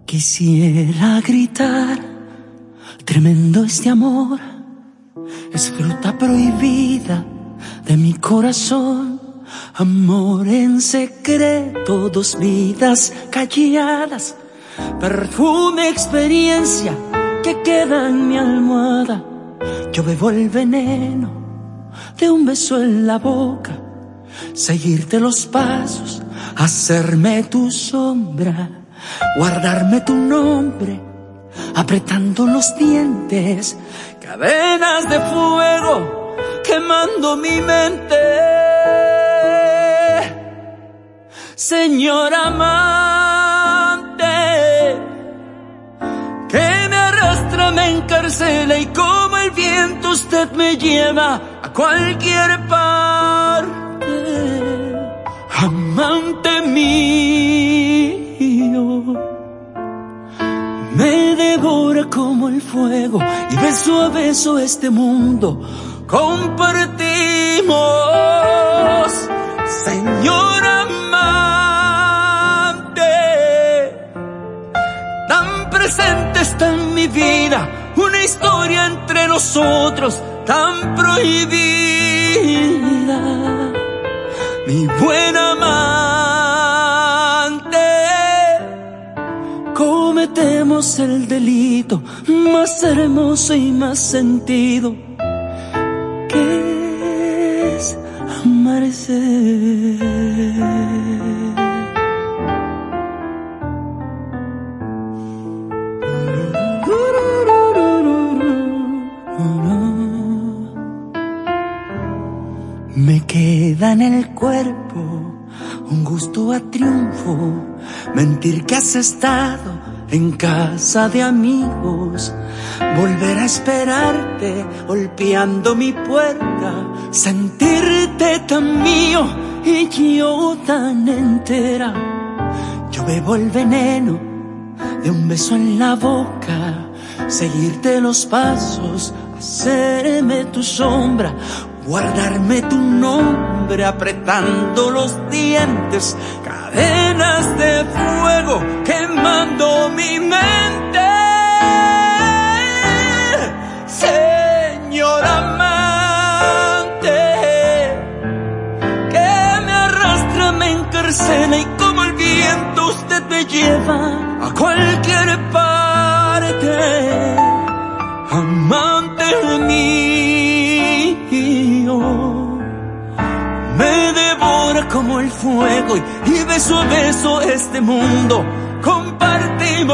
Quisiera gritar, tremendo este amor, es fruta prohibida de mi corazón. Amor en secreto, dos vidas calladas, perfume, experiencia que queda en mi almohada. Yo bebo el veneno de un beso en la boca, seguirte los pasos, hacerme tu sombra, guardarme tu nombre, apretando los dientes, cadenas de fuego quemando mi mente. Señor amante, que me arrastra, me encarcela y como el viento usted me lleva a cualquier parte. Amante mío, me devora como el fuego y beso a beso este mundo compartimos. Señor amante, tan presente está en mi vida una historia entre nosotros tan prohibida. Mi buen amante, cometemos el delito más hermoso y más sentido, que es amarse. Me queda en el cuerpo un gusto a triunfo, mentir que has estado en casa de amigos, volver a esperarte golpeando mi puerta, sentirte tan mío y yo tan entera. Yo bebo el veneno de un beso en la boca, seguirte los pasos, hacerme tu sombra, guardarme tu nombre, apretando los dientes, cadenas de fuego quemando mi mente. Señor amante, que me arrastra, me encarcela y como el viento usted me lleva a cualquier parte. Amante mío, me devora como el fuego y beso a beso este mundo compartimos.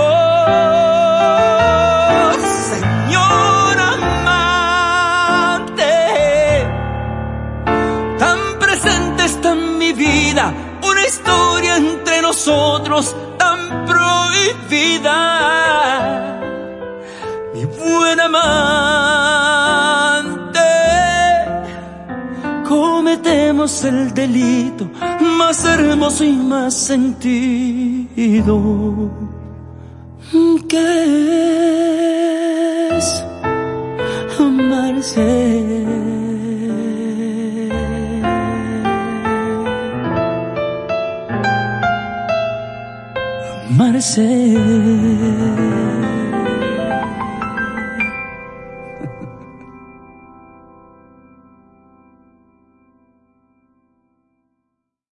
Señor amante, tan presente está en mi vida una historia entre nosotros tan prohibida. Mi buen amante, cometemos el delito más hermoso y más sentido, que es amarse. Amarse.